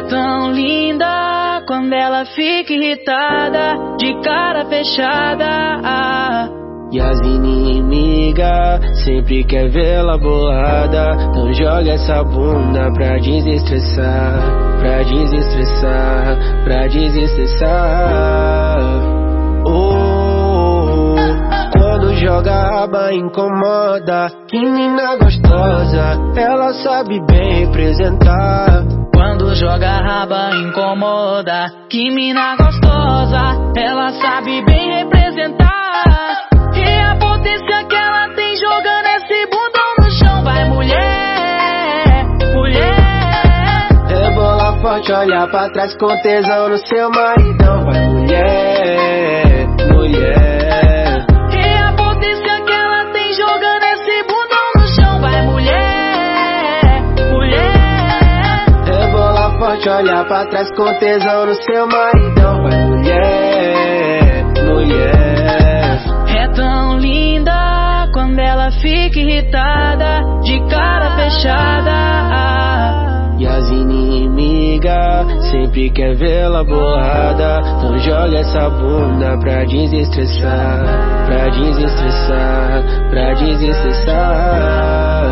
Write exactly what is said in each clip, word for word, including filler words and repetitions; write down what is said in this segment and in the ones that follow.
É tão linda quando ela fica irritada, de cara fechada. E as inimigas sempre quer vê-la bolada. Então joga essa bunda pra desestressar, pra desestressar, pra desestressar. Oh, quando joga a raba incomoda. Que menina gostosa, ela sabe bem representar. Quando joga a raba incomoda. Que mina gostosa, ela sabe bem representar. E a potência que ela tem jogando esse bundão no chão. Vai mulher, mulher. Rebola forte, olha pra trás com tesão no seu maridão. Vai mulher, mulher. E a potência que ela tem jogando esse bundão no chão. Vai mulher, mulher. Rebola forte, olha pra trás com tesão no seu maridão. Vai mulher, mulher. É tão linda quando ela fica irritada, de cara fechada. E as inimigas sempre quer vê-la bolada. Então joga essa bunda pra desestressar, pra desestressar, pra desestressar.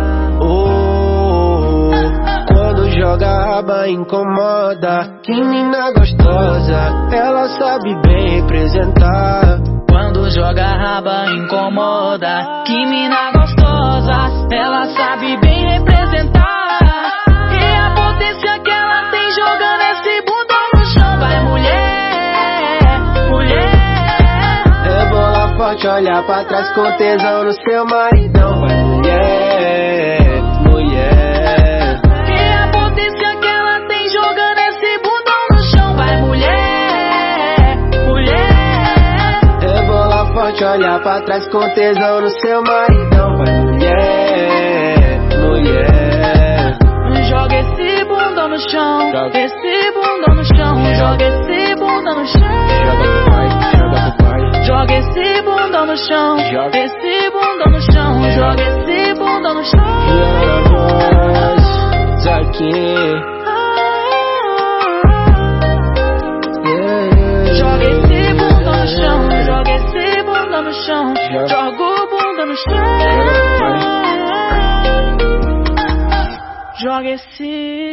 Oh, quando joga a raba incomoda. Que mina gostosa, ela sabe bem representar. Quando joga a raba incomoda. Que mina gostosa, ela sabe bem representar. E a potência que ela tem jogando esse bundão no chão. Vai mulher, mulher. Rebola forte, olha pra trás com tesão no seu maridão. Vai mulher, mulher. E a potência que ela tem jogando esse bundão no chão. Vai mulher, mulher. Rebola forte, olha pra trás com tesão no seu maridão. Vai mulher, mulher. Joga esse bundão no chão, esse bundão no chão. Joga esse bundão no chão. Joga pro pai, joga pro pai. Joga esse bundão no chão, Joga. esse bundão no chão. Joga esse bundão no chão. E era voz, Zaki. Joga esse bundão no chão, joga esse bundão no chão. Joga. Joga o bundão no chão. Joga esse